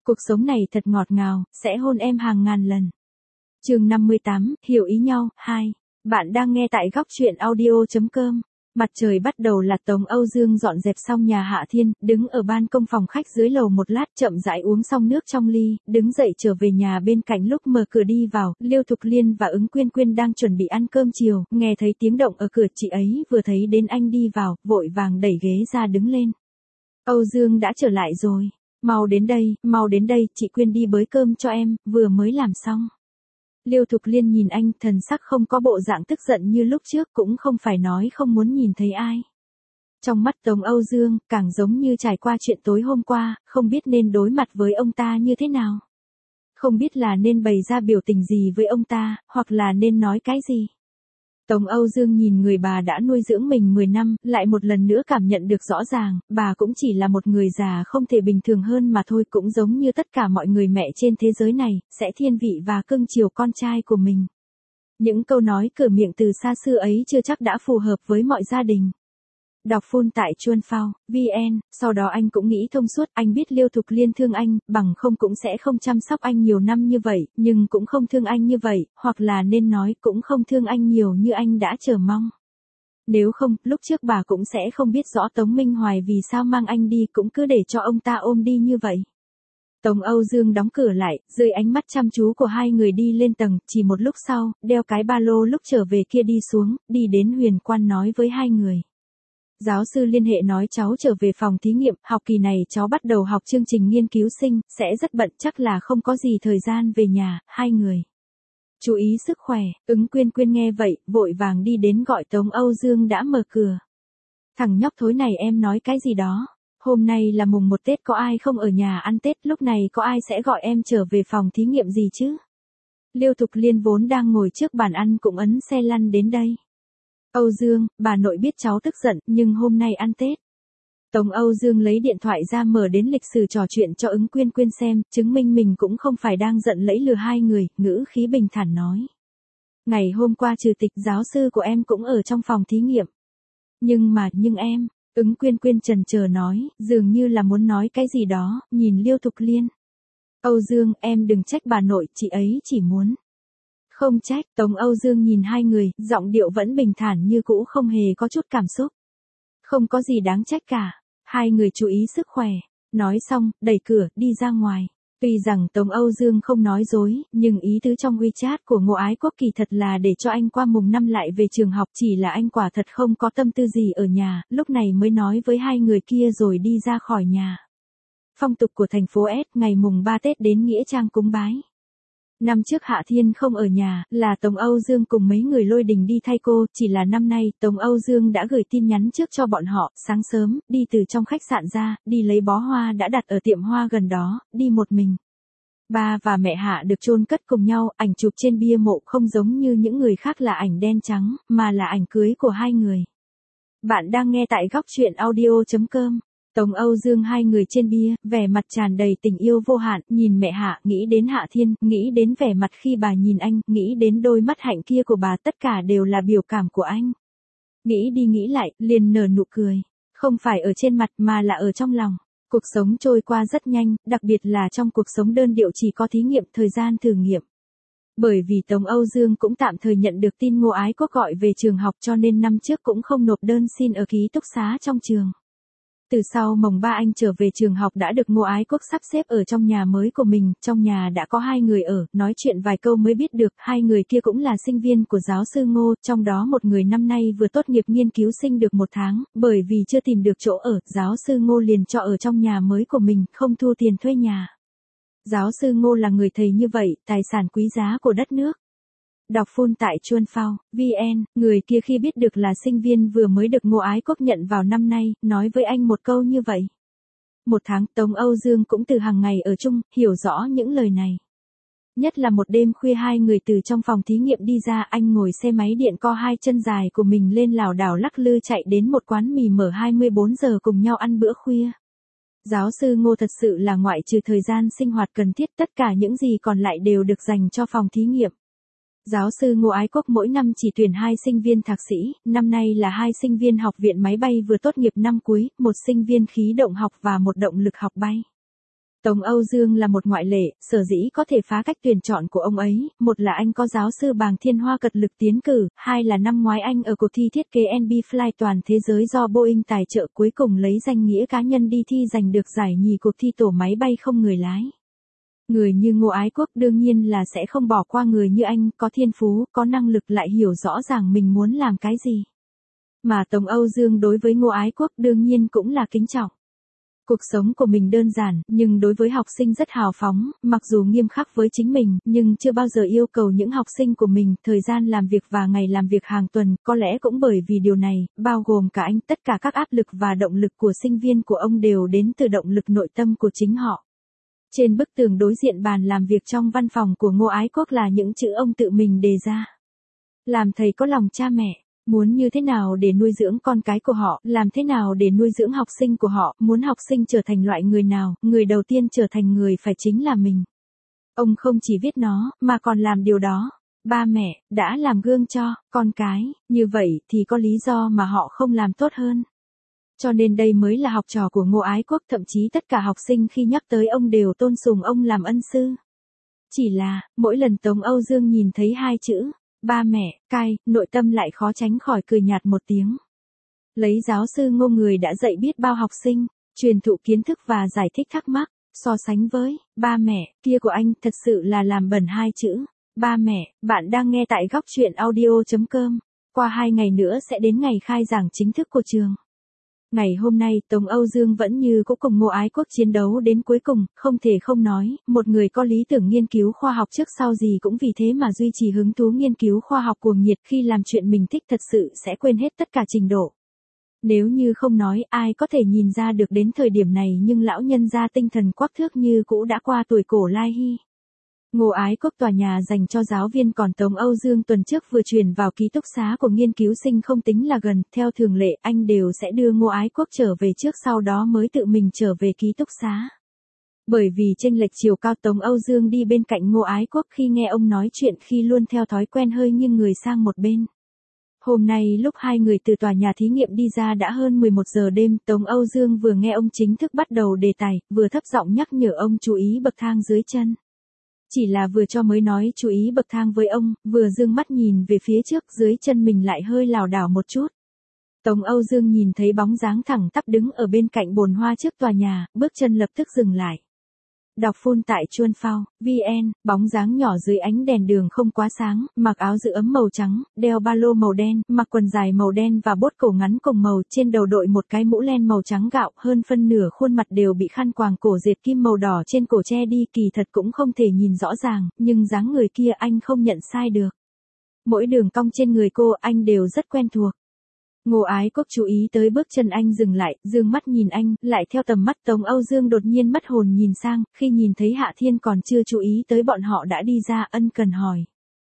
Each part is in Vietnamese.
Cuộc sống này thật ngọt ngào, sẽ hôn em hàng ngàn lần. Chương 58, hiểu ý nhau, 2. Bạn đang nghe tại góc truyện audio.com. Mặt trời bắt đầu lặn, Tống Âu Dương dọn dẹp xong nhà Hạ Thiên, đứng ở ban công phòng khách dưới lầu một lát, chậm rãi uống xong nước trong ly, đứng dậy trở về nhà. Bên cạnh lúc mở cửa đi vào, Liêu Thục Liên và Ứng Quyên Quyên đang chuẩn bị ăn cơm chiều, nghe thấy tiếng động ở cửa, chị ấy vừa thấy đến anh đi vào, vội vàng đẩy ghế ra đứng lên. Âu Dương đã trở lại rồi, mau đến đây, chị Quyên đi bới cơm cho em, vừa mới làm xong. Liêu Thục Liên nhìn anh, thần sắc không có bộ dạng tức giận như lúc trước, cũng không phải nói không muốn nhìn thấy ai. Trong mắt Tống Âu Dương, càng giống như trải qua chuyện tối hôm qua, không biết nên đối mặt với ông ta như thế nào. Không biết là nên bày ra biểu tình gì với ông ta, hoặc là nên nói cái gì. Tống Âu Dương nhìn người bà đã nuôi dưỡng mình 10 năm, lại một lần nữa cảm nhận được rõ ràng, bà cũng chỉ là một người già không thể bình thường hơn mà thôi, cũng giống như tất cả mọi người mẹ trên thế giới này, sẽ thiên vị và cưng chiều con trai của mình. Những câu nói cửa miệng từ xa xưa ấy chưa chắc đã phù hợp với mọi gia đình. Đọc full tại Chuan Phao, VN, sau đó anh cũng nghĩ thông suốt, anh biết Liêu Thục Liên thương anh, bằng không cũng sẽ không chăm sóc anh nhiều năm như vậy, nhưng cũng không thương anh như vậy, hoặc là nên nói cũng không thương anh nhiều như anh đã chờ mong. Nếu không, lúc trước bà cũng sẽ không biết rõ Tống Minh Hoài vì sao mang anh đi, cũng cứ để cho ông ta ôm đi như vậy. Tống Âu Dương đóng cửa lại, dưới ánh mắt chăm chú của hai người đi lên tầng, chỉ một lúc sau, đeo cái ba lô lúc trở về kia đi xuống, đi đến Huyền Quan nói với hai người. Giáo sư liên hệ nói cháu trở về phòng thí nghiệm, học kỳ này cháu bắt đầu học chương trình nghiên cứu sinh, sẽ rất bận, chắc là không có gì thời gian về nhà, hai người. Chú ý sức khỏe. Ứng Quyên Quyên nghe vậy, vội vàng đi đến gọi Tống Âu Dương đã mở cửa. Thằng nhóc thối này em nói cái gì đó, hôm nay là mùng 1 Tết, có ai không ở nhà ăn Tết, lúc này có ai sẽ gọi em trở về phòng thí nghiệm gì chứ? Liêu Thục Liên vốn đang ngồi trước bàn ăn cũng ấn xe lăn đến đây. Âu Dương, bà nội biết cháu tức giận, nhưng hôm nay ăn Tết. Tống Âu Dương lấy điện thoại ra mở đến lịch sử trò chuyện cho Ứng Quyên Quyên xem, chứng minh mình cũng không phải đang giận lẫy lừa hai người, ngữ khí bình thản nói. Ngày hôm qua trừ tịch giáo sư của em cũng ở trong phòng thí nghiệm. Nhưng em, Ứng Quyên Quyên chần chờ nói, dường như là muốn nói cái gì đó, nhìn Liêu Thục Liên. Âu Dương, em đừng trách bà nội, chị ấy chỉ muốn. Không trách. Tống Âu Dương nhìn hai người, giọng điệu vẫn bình thản như cũ, không hề có chút cảm xúc. Không có gì đáng trách cả. Hai người chú ý sức khỏe. Nói xong, đẩy cửa, đi ra ngoài. Tuy rằng Tống Âu Dương không nói dối, nhưng ý tứ trong WeChat của Ngô Ái Quốc kỳ thật là để cho anh qua mùng 5 lại về trường học, chỉ là anh quả thật không có tâm tư gì ở nhà, lúc này mới nói với hai người kia rồi đi ra khỏi nhà. Phong tục của thành phố S, ngày mùng 3 Tết đến nghĩa trang cúng bái. Năm trước Hạ Thiên không ở nhà, là Tống Âu Dương cùng mấy người lôi đình đi thay cô, chỉ là năm nay, Tống Âu Dương đã gửi tin nhắn trước cho bọn họ, sáng sớm, đi từ trong khách sạn ra, đi lấy bó hoa đã đặt ở tiệm hoa gần đó, đi một mình. Ba và mẹ Hạ được chôn cất cùng nhau, ảnh chụp trên bia mộ không giống như những người khác là ảnh đen trắng, mà là ảnh cưới của hai người. Bạn đang nghe tại góc truyện audio.com. Tống Âu Dương hai người trên bia, vẻ mặt tràn đầy tình yêu vô hạn, nhìn mẹ Hạ, nghĩ đến Hạ Thiên, nghĩ đến vẻ mặt khi bà nhìn anh, nghĩ đến đôi mắt hạnh kia của bà, tất cả đều là biểu cảm của anh. Nghĩ đi nghĩ lại, liền nở nụ cười. Không phải ở trên mặt mà là ở trong lòng. Cuộc sống trôi qua rất nhanh, đặc biệt là trong cuộc sống đơn điệu chỉ có thí nghiệm, thời gian thử nghiệm. Bởi vì Tống Âu Dương cũng tạm thời nhận được tin Ngô Ái Quốc gọi về trường học cho nên năm trước cũng không nộp đơn xin ở ký túc xá trong trường. Từ sau mồng 3 anh trở về trường học đã được Ngô Ái Quốc sắp xếp ở trong nhà mới của mình, trong nhà đã có hai người ở, nói chuyện vài câu mới biết được, hai người kia cũng là sinh viên của giáo sư Ngô, trong đó một người năm nay vừa tốt nghiệp nghiên cứu sinh được 1 tháng, bởi vì chưa tìm được chỗ ở, giáo sư Ngô liền cho ở trong nhà mới của mình, không thu tiền thuê nhà. Giáo sư Ngô là người thầy như vậy, tài sản quý giá của đất nước. Đọc full tại Chuan Phao, VN, người kia khi biết được là sinh viên vừa mới được Ngô Ái Quốc nhận vào năm nay, nói với anh một câu như vậy. 1 tháng, Tống Âu Dương cũng từ hàng ngày ở chung, hiểu rõ những lời này. Nhất là một đêm khuya hai người từ trong phòng thí nghiệm đi ra, anh ngồi xe máy điện co hai chân dài của mình lên lảo đảo lắc lư chạy đến một quán mì mở 24 giờ cùng nhau ăn bữa khuya. Giáo sư Ngô thật sự là ngoại trừ thời gian sinh hoạt cần thiết, tất cả những gì còn lại đều được dành cho phòng thí nghiệm. Giáo sư Ngô Ái Quốc mỗi năm chỉ tuyển 2 sinh viên thạc sĩ, năm nay là 2 sinh viên học viện máy bay vừa tốt nghiệp năm cuối, 1 sinh viên khí động học và 1 động lực học bay. Tống Âu Dương là một ngoại lệ, sở dĩ có thể phá cách tuyển chọn của ông ấy, một là anh có giáo sư Bàng Thiên Hoa cật lực tiến cử, hai là năm ngoái anh ở cuộc thi thiết kế NB Fly toàn thế giới do Boeing tài trợ cuối cùng lấy danh nghĩa cá nhân đi thi giành được giải nhì cuộc thi tổ máy bay không người lái. Người như Ngô Ái Quốc đương nhiên là sẽ không bỏ qua người như anh, có thiên phú, có năng lực lại hiểu rõ ràng mình muốn làm cái gì. Mà Tống Âu Dương đối với Ngô Ái Quốc đương nhiên cũng là kính trọng. Cuộc sống của mình đơn giản, nhưng đối với học sinh rất hào phóng, mặc dù nghiêm khắc với chính mình, nhưng chưa bao giờ yêu cầu những học sinh của mình thời gian làm việc và ngày làm việc hàng tuần, có lẽ cũng bởi vì điều này, bao gồm cả anh, tất cả các áp lực và động lực của sinh viên của ông đều đến từ động lực nội tâm của chính họ. Trên bức tường đối diện bàn làm việc trong văn phòng của Ngô Ái Quốc là những chữ ông tự mình đề ra. Làm thầy có lòng cha mẹ. Muốn như thế nào để nuôi dưỡng con cái của họ, làm thế nào để nuôi dưỡng học sinh của họ, muốn học sinh trở thành loại người nào, người đầu tiên trở thành người phải chính là mình. Ông không chỉ viết nó, mà còn làm điều đó. Ba mẹ, đã làm gương cho, con cái, như vậy thì có lý do mà họ không làm tốt hơn. Cho nên đây mới là học trò của Ngô Ái Quốc, thậm chí tất cả học sinh khi nhắc tới ông đều tôn sùng ông làm ân sư. Chỉ là, mỗi lần Tống Âu Dương nhìn thấy hai chữ ba mẹ, cai, nội tâm lại khó tránh khỏi cười nhạt một tiếng. Lấy giáo sư Ngô người đã dạy biết bao học sinh, truyền thụ kiến thức và giải thích thắc mắc, so sánh với ba mẹ kia của anh thật sự là làm bẩn hai chữ. Ba mẹ, bạn đang nghe tại góc truyện audio.com. Qua 2 ngày nữa sẽ đến ngày khai giảng chính thức của trường. Ngày hôm nay Tống Âu Dương vẫn như cũ cùng Ngô Ái Quốc chiến đấu đến cuối cùng, không thể không nói, một người có lý tưởng nghiên cứu khoa học trước sau gì cũng vì thế mà duy trì hứng thú nghiên cứu khoa học cuồng nhiệt, khi làm chuyện mình thích thật sự sẽ quên hết tất cả trình độ. Nếu như không nói ai có thể nhìn ra được đến thời điểm này, nhưng lão nhân gia tinh thần quắc thước như cũ đã qua tuổi cổ lai hy. Ngô Ái Quốc tòa nhà dành cho giáo viên, còn Tống Âu Dương tuần trước vừa chuyển vào ký túc xá của nghiên cứu sinh không tính là gần, theo thường lệ anh đều sẽ đưa Ngô Ái Quốc trở về trước sau đó mới tự mình trở về ký túc xá. Bởi vì chênh lệch chiều cao, Tống Âu Dương đi bên cạnh Ngô Ái Quốc khi nghe ông nói chuyện, khi luôn theo thói quen hơi nghiêng người sang một bên. Hôm nay lúc hai người từ tòa nhà thí nghiệm đi ra đã hơn 11 giờ đêm, Tống Âu Dương vừa nghe ông chính thức bắt đầu đề tài, vừa thấp giọng nhắc nhở ông chú ý bậc thang dưới chân. Chỉ là vừa cho mới nói chú ý bậc thang với ông, vừa dương mắt nhìn về phía trước, dưới chân mình lại hơi lảo đảo một chút. Tống Âu Dương nhìn thấy bóng dáng thẳng tắp đứng ở bên cạnh bồn hoa trước tòa nhà, bước chân lập tức dừng lại. Đọc phun tại Chuan Phao, VN, bóng dáng nhỏ dưới ánh đèn đường không quá sáng, mặc áo giữ ấm màu trắng, đeo ba lô màu đen, mặc quần dài màu đen và bốt cổ ngắn cùng màu, trên đầu đội một cái mũ len màu trắng gạo, hơn phân nửa khuôn mặt đều bị khăn quàng cổ dệt kim màu đỏ trên cổ che đi, kỳ thật cũng không thể nhìn rõ ràng, nhưng dáng người kia anh không nhận sai được. Mỗi đường cong trên người cô anh đều rất quen thuộc. Ngô Ái Quốc chú ý tới bước chân anh dừng lại, dương mắt nhìn anh, lại theo tầm mắt Tống Âu Dương đột nhiên mất hồn nhìn sang, khi nhìn thấy Hạ Thiên còn chưa chú ý tới bọn họ đã đi ra, ân cần hỏi.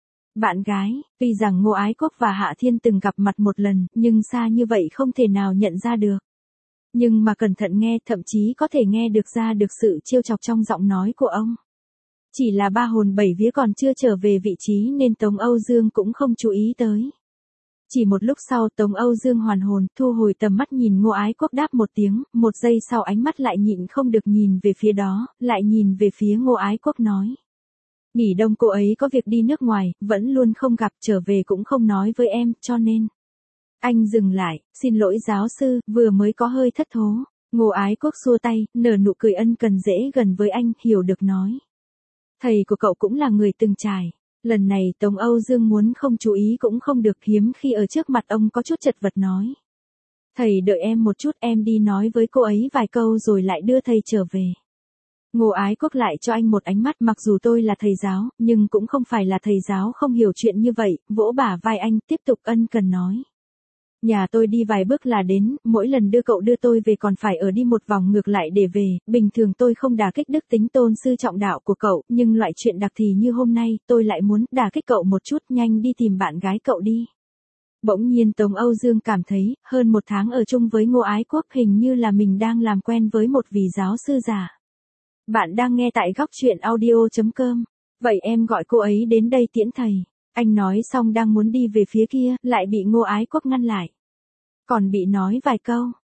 Bạn gái, tuy rằng Ngô Ái Quốc và Hạ Thiên từng gặp mặt một lần, nhưng xa như vậy không thể nào nhận ra được. Nhưng mà cẩn thận nghe, thậm chí có thể nghe được ra được sự trêu chọc trong giọng nói của ông. Chỉ là ba hồn bảy vía còn chưa trở về vị trí nên Tống Âu Dương cũng không chú ý tới. Chỉ một lúc sau Tống Âu Dương hoàn hồn, thu hồi tầm mắt nhìn Ngô Ái Quốc đáp một tiếng, một giây sau ánh mắt lại nhịn không được nhìn về phía đó, lại nhìn về phía Ngô Ái Quốc nói. Nghỉ đông cô ấy có việc đi nước ngoài, vẫn luôn không gặp, trở về cũng không nói với em, cho nên. Anh dừng lại, xin lỗi giáo sư, vừa mới có hơi thất thố. Ngô Ái Quốc xua tay, nở nụ cười ân cần dễ gần với anh, hiểu được nói. Thầy của cậu cũng là người từng trải. Lần này Tống Âu Dương muốn không chú ý cũng không được, hiếm khi ở trước mặt ông có chút chật vật nói. Thầy đợi em một chút, em đi nói với cô ấy vài câu rồi lại đưa thầy trở về. Ngô Ái Quốc lại cho anh một ánh mắt, mặc dù tôi là thầy giáo, nhưng cũng không phải là thầy giáo không hiểu chuyện như vậy, vỗ bả vai anh, tiếp tục ân cần nói. Nhà tôi đi vài bước là đến, mỗi lần đưa cậu đưa tôi về còn phải ở đi một vòng ngược lại để về, bình thường tôi không đả kích đức tính tôn sư trọng đạo của cậu, nhưng loại chuyện đặc thì như hôm nay, tôi lại muốn đả kích cậu một chút, nhanh đi tìm bạn gái cậu đi. Bỗng nhiên Tống Âu Dương cảm thấy, hơn 1 tháng ở chung với Ngô Ái Quốc hình như là mình đang làm quen với một vị giáo sư già. Bạn đang nghe tại góc truyện audio.com. Vậy em gọi cô ấy đến đây tiễn thầy. Anh nói xong đang muốn đi về phía kia, lại bị Ngô Ái Quốc ngăn lại. Còn bị nói vài câu.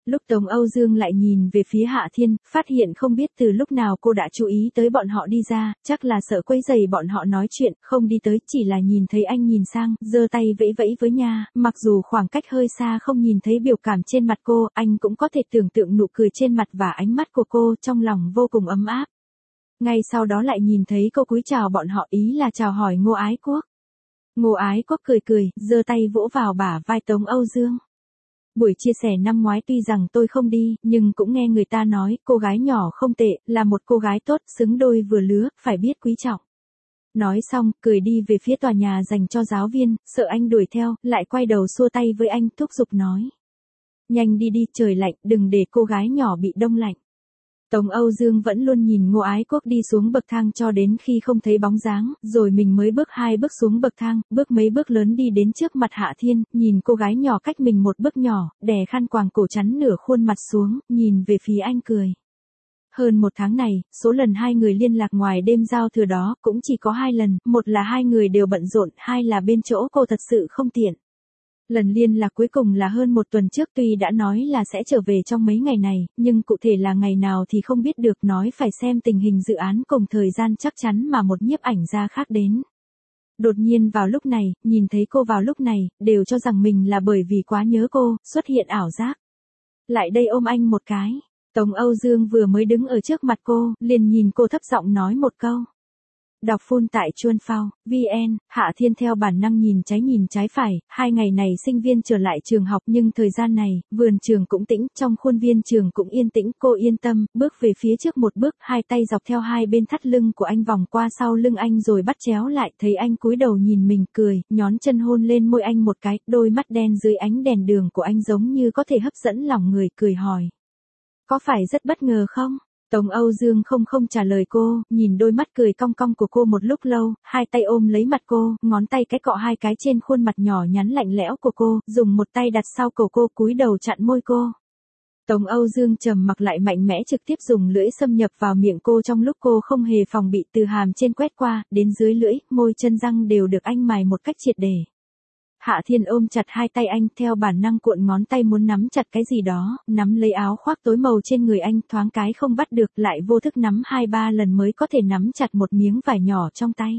Lúc Tống Âu Dương lại nhìn về phía Hạ Thiên, phát hiện không biết từ lúc nào cô đã chú ý tới bọn họ đi ra, chắc là sợ quấy rầy bọn họ nói chuyện, không đi tới, chỉ là nhìn thấy anh nhìn sang, giơ tay vẫy vẫy với nha, mặc dù khoảng cách hơi xa không nhìn thấy biểu cảm trên mặt cô, anh cũng có thể tưởng tượng nụ cười trên mặt và ánh mắt của cô, trong lòng vô cùng ấm áp. Ngay sau đó lại nhìn thấy cô cúi chào bọn họ, ý là chào hỏi Ngô Ái Quốc. Ngô Ái Quốc cười cười, giơ tay vỗ vào bả vai Tống Âu Dương. Buổi chia sẻ năm ngoái tuy rằng tôi không đi, nhưng cũng nghe người ta nói, cô gái nhỏ không tệ, là một cô gái tốt, xứng đôi vừa lứa, phải biết quý trọng. Nói xong, cười đi về phía tòa nhà dành cho giáo viên, sợ anh đuổi theo, lại quay đầu xua tay với anh, thúc giục nói. Nhanh đi đi, trời lạnh, đừng để cô gái nhỏ bị đông lạnh. Tống Âu Dương vẫn luôn nhìn Ngô Ái Quốc đi xuống bậc thang cho đến khi không thấy bóng dáng, rồi mình mới bước 2 bước xuống bậc thang, bước mấy bước lớn đi đến trước mặt Hạ Thiên, nhìn cô gái nhỏ cách mình một bước nhỏ, đè khăn quàng cổ chắn nửa khuôn mặt xuống, nhìn về phía anh cười. Hơn 1 tháng này, số lần 2 người liên lạc ngoài đêm giao thừa đó cũng chỉ có 2 lần, một là 2 người đều bận rộn, 2 là bên chỗ cô thật sự không tiện. Lần liên lạc cuối cùng là hơn 1 tuần trước, tuy đã nói là sẽ trở về trong mấy ngày này, nhưng cụ thể là ngày nào thì không biết được, nói phải xem tình hình dự án cùng thời gian chắc chắn mà một nhiếp ảnh gia khác đến. Đột nhiên vào lúc này, nhìn thấy cô vào lúc này, đều cho rằng mình là bởi vì quá nhớ cô, xuất hiện ảo giác. Lại đây ôm anh một cái. Tống Âu Dương vừa mới đứng ở trước mặt cô, liền nhìn cô thấp giọng nói một câu. Đọc full tại Chuan Phao, VN, Hạ Thiên theo bản năng nhìn trái phải, 2 ngày này sinh viên trở lại trường học nhưng thời gian này, vườn trường cũng tĩnh, trong khuôn viên trường cũng yên tĩnh, cô yên tâm, bước về phía trước một bước, 2 tay dọc theo 2 bên thắt lưng của anh vòng qua sau lưng anh rồi bắt chéo lại, thấy anh cúi đầu nhìn mình cười, nhón chân hôn lên môi anh một cái, đôi mắt đen dưới ánh đèn đường của anh giống như có thể hấp dẫn lòng người, cười hỏi. Có phải rất bất ngờ không? Tống Âu Dương không trả lời cô, nhìn đôi mắt cười cong cong của cô một lúc lâu, 2 tay ôm lấy mặt cô, ngón tay cái cọ 2 cái trên khuôn mặt nhỏ nhắn lạnh lẽo của cô, dùng một tay đặt sau cổ cô, cúi đầu chặn môi cô. Tống Âu Dương trầm mặc lại mạnh mẽ trực tiếp dùng lưỡi xâm nhập vào miệng cô trong lúc cô không hề phòng bị, từ hàm trên quét qua, đến dưới lưỡi, môi chân răng đều được anh mài một cách triệt để. Hạ Thiên ôm chặt 2 tay anh, theo bản năng cuộn ngón tay muốn nắm chặt cái gì đó, nắm lấy áo khoác tối màu trên người anh, thoáng cái không bắt được, lại vô thức nắm 2-3 lần mới có thể nắm chặt một miếng vải nhỏ trong tay.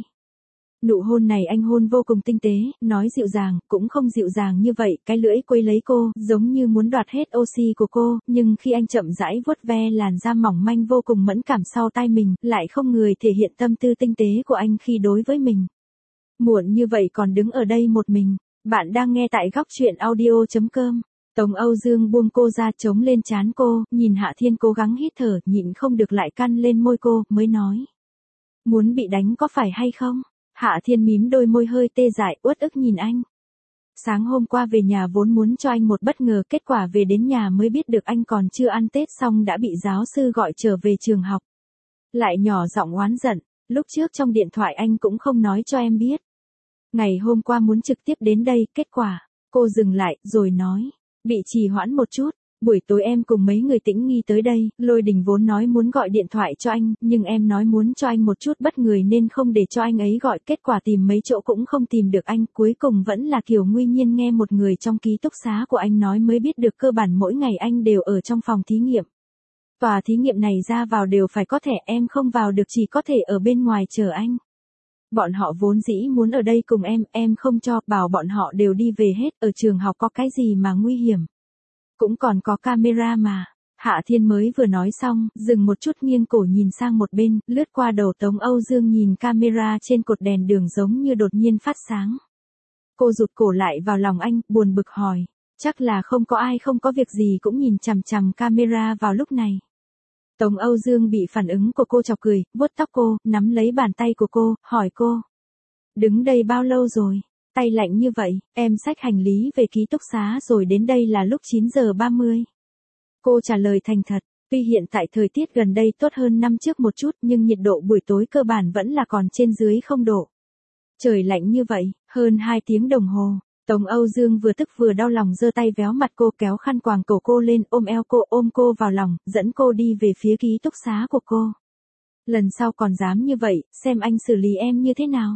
Nụ hôn này anh hôn vô cùng tinh tế, nói dịu dàng, cũng không dịu dàng như vậy, cái lưỡi quấy lấy cô, giống như muốn đoạt hết oxy của cô, nhưng khi anh chậm rãi vuốt ve làn da mỏng manh vô cùng mẫn cảm sau tai mình, lại không người thể hiện tâm tư tinh tế của anh khi đối với mình. Muộn như vậy còn đứng ở đây một mình. Bạn đang nghe tại góc truyện audio.com. Tống Âu Dương buông cô ra, chống lên trán cô, nhìn Hạ Thiên cố gắng hít thở, nhịn không được lại căn lên môi cô, mới nói. Muốn bị đánh có phải hay không? Hạ Thiên mím đôi môi hơi tê dại, uất ức nhìn anh. Sáng hôm qua về nhà vốn muốn cho anh một bất ngờ, kết quả về đến nhà mới biết được anh còn chưa ăn Tết xong đã bị giáo sư gọi trở về trường học. Lại nhỏ giọng oán giận, lúc trước trong điện thoại anh cũng không nói cho em biết. Ngày hôm qua muốn trực tiếp đến đây, kết quả, cô dừng lại, rồi nói, bị trì hoãn một chút, buổi tối em cùng mấy người Tĩnh Nghi tới đây, Lôi Đình vốn nói muốn gọi điện thoại cho anh, nhưng em nói muốn cho anh một chút bất ngờ nên không để cho anh ấy gọi, kết quả tìm mấy chỗ cũng không tìm được anh, cuối cùng vẫn là Kiều Nguy Nhiên nghe một người trong ký túc xá của anh nói mới biết được cơ bản mỗi ngày anh đều ở trong phòng thí nghiệm. Tòa thí nghiệm này ra vào đều phải có thẻ, em không vào được, chỉ có thể ở bên ngoài chờ anh. Bọn họ vốn dĩ muốn ở đây cùng em không cho, bảo bọn họ đều đi về hết, ở trường học có cái gì mà nguy hiểm. Cũng còn có camera mà. Hạ Thiên mới vừa nói xong, dừng một chút nghiêng cổ nhìn sang một bên, lướt qua đầu Tống Âu Dương nhìn camera trên cột đèn đường giống như đột nhiên phát sáng. Cô rụt cổ lại vào lòng anh, buồn bực hỏi, chắc là không có ai không có việc gì cũng nhìn chằm chằm camera vào lúc này. Tống Âu Dương bị phản ứng của cô chọc cười, vuốt tóc cô, nắm lấy bàn tay của cô, hỏi cô. Đứng đây bao lâu rồi? Tay lạnh như vậy, em xách hành lý về ký túc xá rồi đến đây là lúc 9 giờ 30. Cô trả lời thành thật, tuy hiện tại thời tiết gần đây tốt hơn năm trước một chút nhưng nhiệt độ buổi tối cơ bản vẫn là còn trên dưới 0 độ. Trời lạnh như vậy, hơn 2 tiếng đồng hồ. Tống Âu Dương vừa tức vừa đau lòng giơ tay véo mặt cô, kéo khăn quàng cổ cô lên, ôm eo cô, ôm cô vào lòng, dẫn cô đi về phía ký túc xá của cô. Lần sau còn dám như vậy, xem anh xử lý em như thế nào.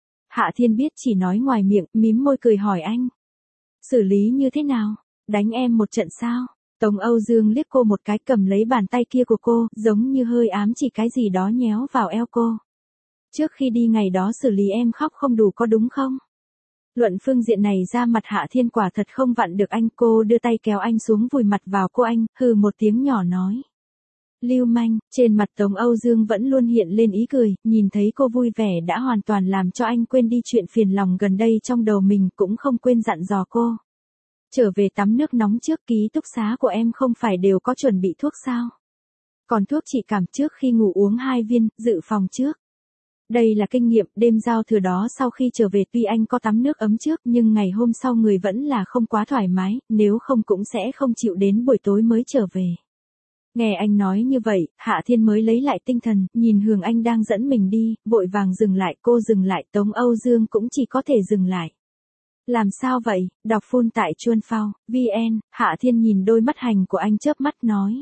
Hạ Thiên biết chỉ nói ngoài miệng, mím môi cười hỏi anh. Xử lý như thế nào? Đánh em một trận sao? Tống Âu Dương liếc cô một cái, cầm lấy bàn tay kia của cô, giống như hơi ám chỉ cái gì đó nhéo vào eo cô. Trước khi đi ngày đó xử lý em khóc không đủ có đúng không? Luận phương diện này ra mặt Hạ Thiên quả thật không vặn được anh. Cô đưa tay kéo anh xuống vùi mặt vào cô anh, hừ một tiếng nhỏ nói. Lưu manh. Trên mặt Tống Âu Dương vẫn luôn hiện lên ý cười, nhìn thấy cô vui vẻ đã hoàn toàn làm cho anh quên đi chuyện phiền lòng gần đây trong đầu mình, cũng không quên dặn dò cô. Trở về tắm nước nóng trước, ký túc xá của em không phải đều có chuẩn bị thuốc sao? Còn thuốc trị cảm trước khi ngủ uống 2 viên, dự phòng trước. Đây là kinh nghiệm, đêm giao thừa đó sau khi trở về tuy anh có tắm nước ấm trước nhưng ngày hôm sau người vẫn là không quá thoải mái, nếu không cũng sẽ không chịu đến buổi tối mới trở về. Nghe anh nói như vậy, Hạ Thiên mới lấy lại tinh thần, nhìn Hường Anh đang dẫn mình đi, vội vàng dừng lại. Cô dừng lại, Tống Âu Dương cũng chỉ có thể dừng lại. Làm sao vậy? Đọc full tại Chuan Phao, VN. Hạ Thiên nhìn đôi mắt hành của anh chớp mắt nói.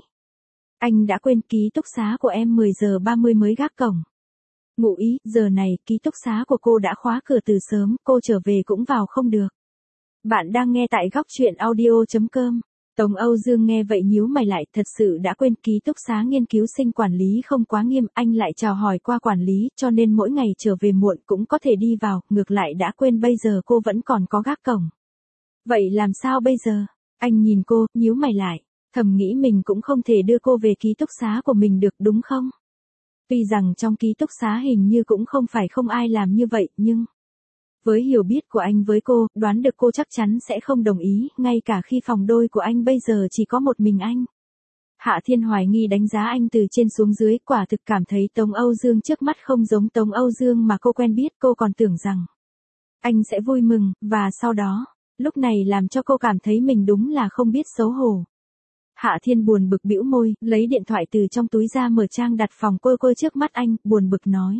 Anh đã quên ký túc xá của em 10 giờ 30 mới gác cổng. Ngụ ý, giờ này ký túc xá của cô đã khóa cửa từ sớm, cô trở về cũng vào không được. Bạn đang nghe tại góc truyện audio.com. Tống Âu Dương nghe vậy nhíu mày lại, thật sự đã quên ký túc xá nghiên cứu sinh quản lý không quá nghiêm, anh lại chào hỏi qua quản lý, cho nên mỗi ngày trở về muộn cũng có thể đi vào, ngược lại đã quên bây giờ cô vẫn còn có gác cổng. Vậy làm sao bây giờ? Anh nhìn cô, nhíu mày lại, thầm nghĩ mình cũng không thể đưa cô về ký túc xá của mình được đúng không? Tuy rằng trong ký túc xá hình như cũng không phải không ai làm như vậy, nhưng với hiểu biết của anh với cô, đoán được cô chắc chắn sẽ không đồng ý, ngay cả khi phòng đôi của anh bây giờ chỉ có một mình anh. Hạ Thiên hoài nghi đánh giá anh từ trên xuống dưới, quả thực cảm thấy Tống Âu Dương trước mắt không giống Tống Âu Dương mà cô quen biết, cô còn tưởng rằng anh sẽ vui mừng, và sau đó, lúc này làm cho cô cảm thấy mình đúng là không biết xấu hổ. Hạ Thiên buồn bực bĩu môi, lấy điện thoại từ trong túi ra mở trang đặt phòng cô trước mắt anh, buồn bực nói.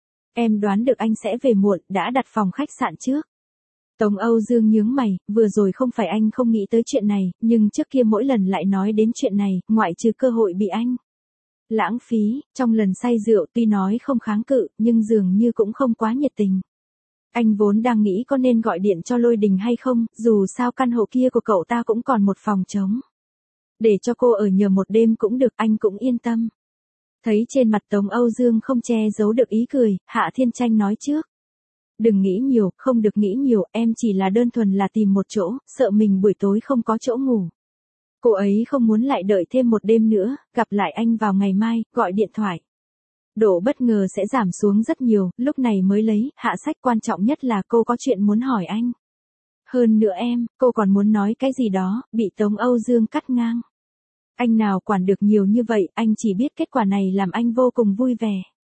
Em đoán được anh sẽ về muộn, đã đặt phòng khách sạn trước. Tống Âu Dương nhướng mày, vừa rồi không phải anh không nghĩ tới chuyện này, nhưng trước kia mỗi lần lại nói đến chuyện này, ngoại trừ cơ hội bị anh lãng phí, trong lần say rượu tuy nói không kháng cự, nhưng dường như cũng không quá nhiệt tình. Anh vốn đang nghĩ có nên gọi điện cho Lôi Đình hay không, dù sao căn hộ kia của cậu ta cũng còn một phòng trống. Để cho cô ở nhờ một đêm cũng được, anh cũng yên tâm. Thấy trên mặt Tống Âu Dương không che giấu được ý cười, Hạ Thiên Tranh nói trước. Đừng nghĩ nhiều, không được nghĩ nhiều, em chỉ là đơn thuần là tìm một chỗ, sợ mình buổi tối không có chỗ ngủ. Cô ấy không muốn lại đợi thêm một đêm nữa, gặp lại anh vào ngày mai, gọi điện thoại. Độ bất ngờ sẽ giảm xuống rất nhiều, lúc này mới lấy, hạ sách quan trọng nhất là cô có chuyện muốn hỏi anh. Hơn nữa cô còn muốn nói cái gì đó, bị Tống Âu Dương cắt ngang. Anh nào quản được nhiều như vậy, anh chỉ biết kết quả này làm anh vô cùng vui vẻ.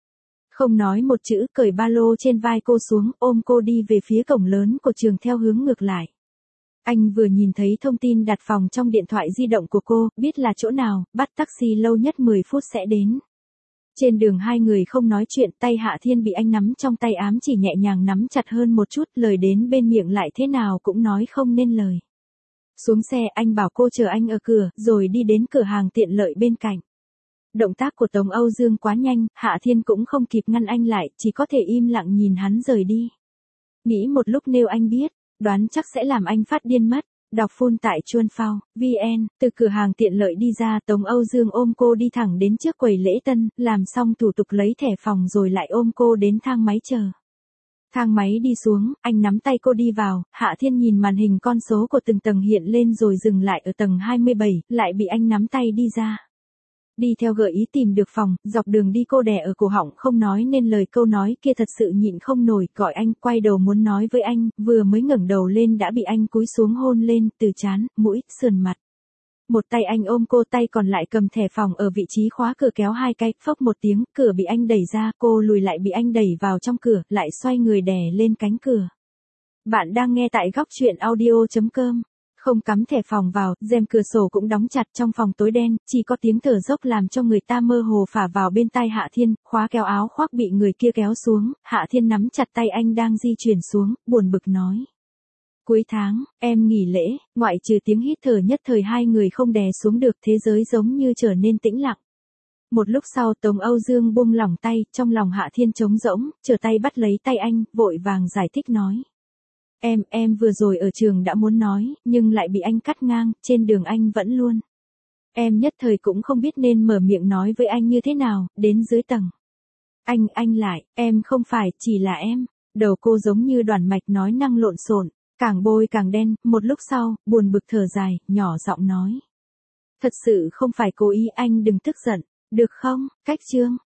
Không nói một chữ, cởi ba lô trên vai cô xuống, ôm cô đi về phía cổng lớn của trường theo hướng ngược lại. Anh vừa nhìn thấy thông tin đặt phòng trong điện thoại di động của cô, biết là chỗ nào, bắt taxi lâu nhất 10 phút sẽ đến. Trên đường hai người không nói chuyện, tay Hạ Thiên bị anh nắm trong tay ám chỉ nhẹ nhàng nắm chặt hơn một chút, lời đến bên miệng lại thế nào cũng nói không nên lời. Xuống xe anh bảo cô chờ anh ở cửa, rồi đi đến cửa hàng tiện lợi bên cạnh. Động tác của Tống Âu Dương quá nhanh, Hạ Thiên cũng không kịp ngăn anh lại, chỉ có thể im lặng nhìn hắn rời đi. Nghĩ một lúc nếu anh biết, đoán chắc sẽ làm anh phát điên mất. Đọc full tại Chuan Phao, VN. Từ cửa hàng tiện lợi đi ra, Tống Âu Dương ôm cô đi thẳng đến trước quầy lễ tân, làm xong thủ tục lấy thẻ phòng rồi lại ôm cô đến thang máy chờ. Thang máy đi xuống, anh nắm tay cô đi vào, Hạ Thiên nhìn màn hình con số của từng tầng hiện lên rồi dừng lại ở tầng 27, lại bị anh nắm tay đi ra. Đi theo gợi ý tìm được phòng, dọc đường đi cô đè ở cổ họng không nói nên lời, câu nói kia thật sự nhịn không nổi, gọi anh, quay đầu muốn nói với anh, vừa mới ngẩng đầu lên đã bị anh cúi xuống hôn lên, từ trán, mũi, sườn mặt. Một tay anh ôm cô, tay còn lại cầm thẻ phòng ở vị trí khóa cửa kéo hai cái, phốc một tiếng, cửa bị anh đẩy ra, cô lùi lại bị anh đẩy vào trong cửa, lại xoay người đè lên cánh cửa. Bạn đang nghe tại góc truyện audio.com. Không cắm thẻ phòng vào, rèm cửa sổ cũng đóng chặt, trong phòng tối đen, chỉ có tiếng thở dốc làm cho người ta mơ hồ phả vào bên tai Hạ Thiên, khóa kéo áo khoác bị người kia kéo xuống, Hạ Thiên nắm chặt tay anh đang di chuyển xuống, buồn bực nói. Cuối tháng, em nghỉ lễ, ngoại trừ tiếng hít thở nhất thời hai người không đè xuống được, thế giới giống như trở nên tĩnh lặng. Một lúc sau Tống Âu Dương buông lỏng tay, trong lòng Hạ Thiên trống rỗng, trở tay bắt lấy tay anh, vội vàng giải thích nói. Em vừa rồi ở trường đã muốn nói, nhưng lại bị anh cắt ngang, trên đường anh vẫn luôn Em nhất thời cũng không biết nên mở miệng nói với anh như thế nào, đến dưới tầng. Anh lại, em không phải, chỉ là em. Đầu cô giống như đoàn mạch nói năng lộn xộn, càng bôi càng đen, một lúc sau, buồn bực thở dài, nhỏ giọng nói. Thật sự không phải cố ý, anh đừng tức giận, được không, Cách Trương.